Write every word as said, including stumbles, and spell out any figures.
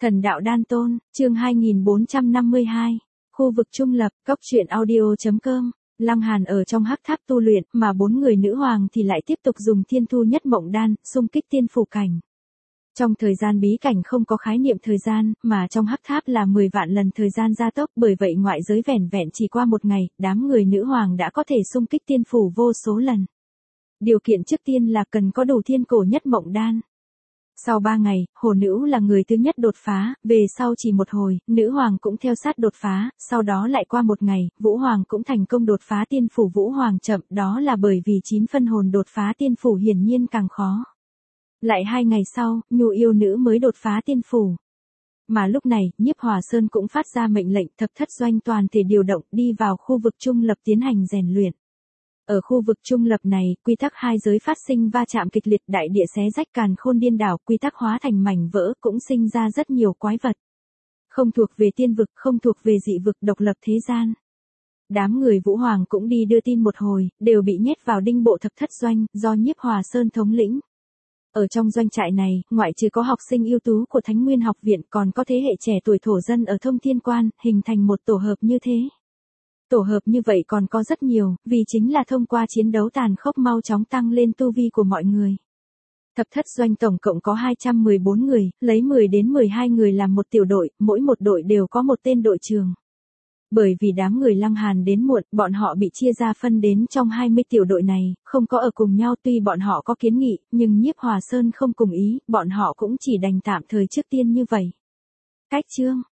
Thần đạo đan tôn, chương hai nghìn bốn trăm năm mươi hai, khu vực trung lập, cốc truyện audio.com, Lăng Hàn ở trong hắc tháp tu luyện, mà bốn người nữ hoàng thì lại tiếp tục dùng thiên thu nhất mộng đan, xung kích tiên phủ cảnh. Trong thời gian bí cảnh không có khái niệm thời gian, mà trong hắc tháp là mười vạn lần thời gian gia tốc, bởi vậy ngoại giới vẻn vẹn chỉ qua một ngày, đám người nữ hoàng đã có thể xung kích tiên phủ vô số lần. Điều kiện trước tiên là cần có đủ thiên cổ nhất mộng đan. Sau ba ngày, hồ nữ là người thứ nhất đột phá, về sau chỉ một hồi, nữ hoàng cũng theo sát đột phá, sau đó lại qua một ngày, vũ hoàng cũng thành công đột phá tiên phủ. Vũ hoàng chậm, đó là bởi vì chín phân hồn đột phá tiên phủ hiển nhiên càng khó. Lại hai ngày sau, nhu yêu nữ mới đột phá tiên phủ. Mà lúc này, Nhiếp Hòa Sơn cũng phát ra mệnh lệnh thập thất doanh toàn thể điều động đi vào khu vực trung lập tiến hành rèn luyện. Ở khu vực trung lập này, quy tắc hai giới phát sinh va chạm kịch liệt, đại địa xé rách càn khôn điên đảo, quy tắc hóa thành mảnh vỡ, cũng sinh ra rất nhiều quái vật. Không thuộc về tiên vực, không thuộc về dị vực, độc lập thế gian. Đám người Vũ Hoàng cũng đi đưa tin một hồi, đều bị nhét vào đinh bộ thập thất doanh, do Nhiếp Hòa Sơn thống lĩnh. Ở trong doanh trại này, ngoại trừ có học sinh ưu tú của Thánh Nguyên học viện, còn có thế hệ trẻ tuổi thổ dân ở Thông Thiên Quan, hình thành một tổ hợp như thế. Tổ hợp như vậy còn có rất nhiều, vì chính là thông qua chiến đấu tàn khốc mau chóng tăng lên tu vi của mọi người. Thập thất doanh tổng cộng có hai trăm mười bốn người, lấy mười đến mười hai người làm một tiểu đội, mỗi một đội đều có một tên đội trưởng. Bởi vì đám người Lăng Hàn đến muộn, bọn họ bị chia ra phân đến trong hai mươi tiểu đội này, không có ở cùng nhau. Tuy bọn họ có kiến nghị, nhưng Nhiếp Hòa Sơn không cùng ý, bọn họ cũng chỉ đành tạm thời trước tiên như vậy. Cách chương,